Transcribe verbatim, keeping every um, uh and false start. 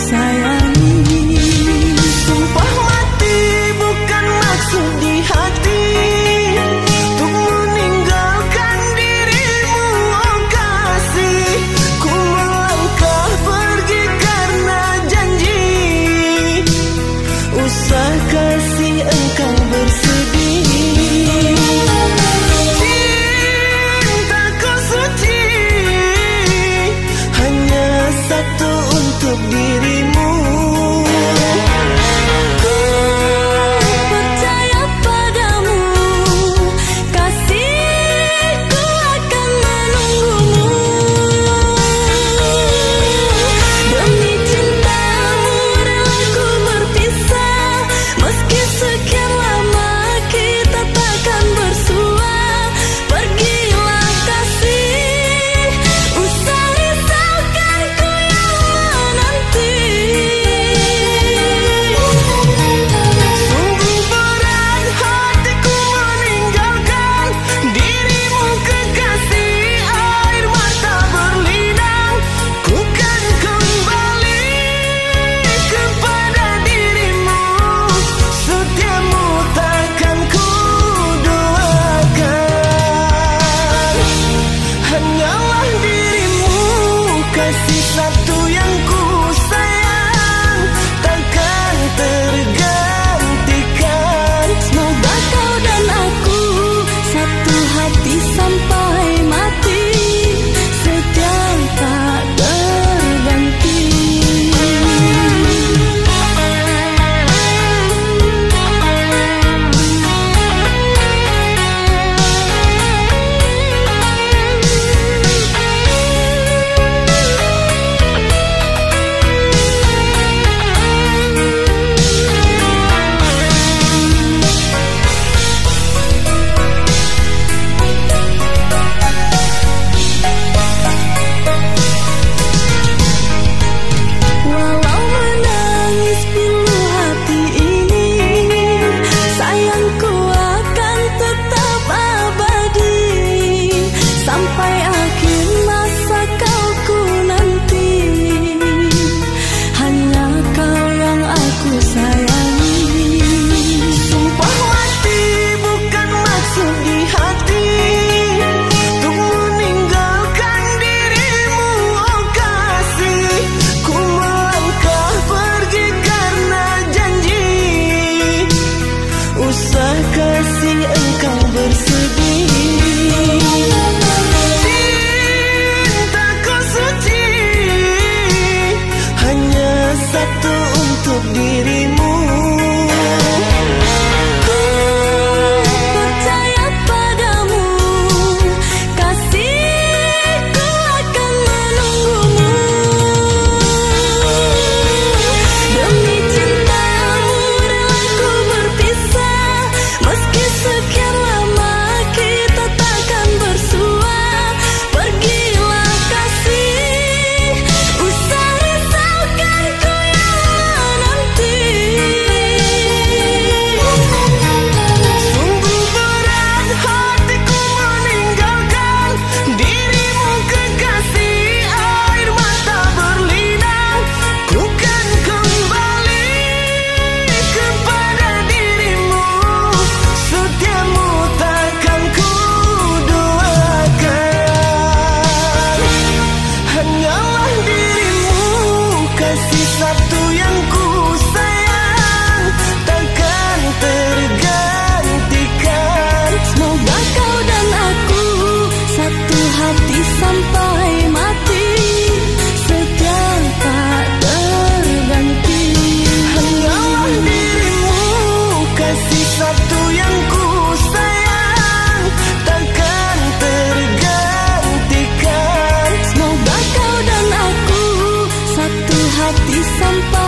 sayangi. Sumpah mati bukan maksud di hati untuk meninggalkan dirimu, oh kasih. Ku melangkah pergi karena janji, usah kasih engkau bersedih. Cintaku suci hanya satu untuk dirimu. Satu yang ku sayang takkan tergantikan. Semoga kau dan aku satu hati sampai mati, setia tak terganti. Usah kasih engkau bersedih. Cintaku suci hanya satu untuk dirimu. Ku percaya padamu, kasihku akan menunggumu. Demi cintamu rela ku berpisah, meski sekian lama kita takkan bersua. Pergilah kasih, usah risaukan ku yang menanti. Sungguh berat hatiku meninggalkan dirimu kekasih. Air mata berlinang, ku kan kembali kepada dirimu. Setiamu takkan ku duakan. Hanyalah dirimu, kasih satu yang ku sayang takkan tergantikan. Semoga kau dan aku satu hati sampai mati, setia tak terganti. Hanyalah dirimu, kasih satu yang ku sayang takkan tergantikan. Semoga kau dan aku satu hati sampai